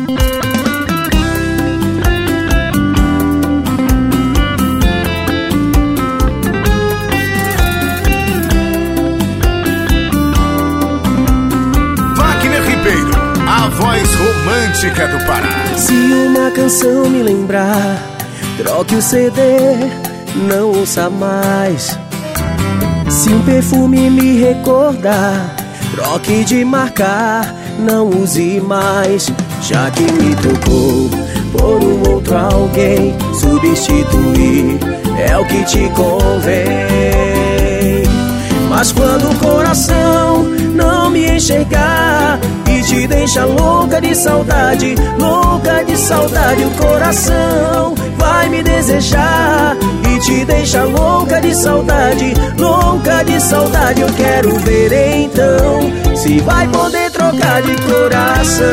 Voz romântica do Pará. Se uma canção me lembrar, troque o CD, não ouça mais. Se um perfume me recordar, troque de marcar, não use mais. Já que me tocou por um outro alguém, substituir é o que te convém. Mas quando o coração não me enxergar e te deixa louca de saudade, o coração vai me desejar e te deixa louca de saudade, eu quero ver então se vai poder trocar de coração.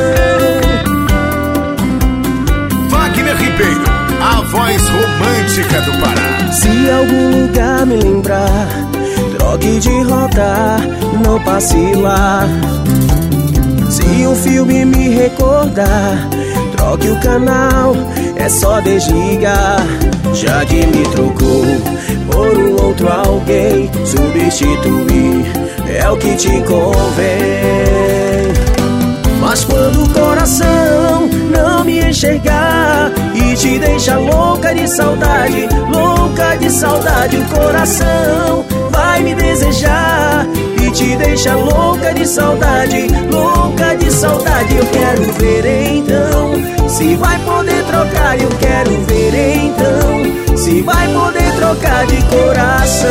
Wagner Ribeiro, a voz romântica do Pará. Se algum lugar me lembrar, troque de rota, não passe lá. Se um filme me recordar, troque o canal, é só desligar. Já que me trocou por um outro alguém, substituir é o que te convém. Mas quando o coração não me enxergar e te deixa louca de saudade, o coração vai me desejar e te deixa louca de saudade, eu quero ver então se vai poder trocar, eu quero ver então se vai poder trocar de coração.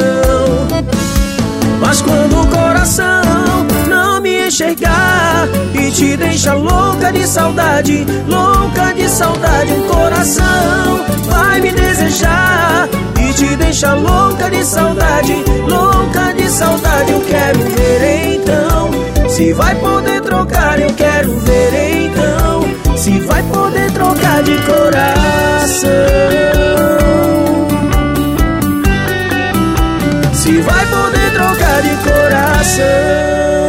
Mas quando o coração não me enxergar e te deixa louca de saudade, o coração vai me desejar e te deixa louca de saudade, eu quero ver então se vai poder trocar, eu quero ver então se vai poder trocar de coração. Se vai poder trocar de coração.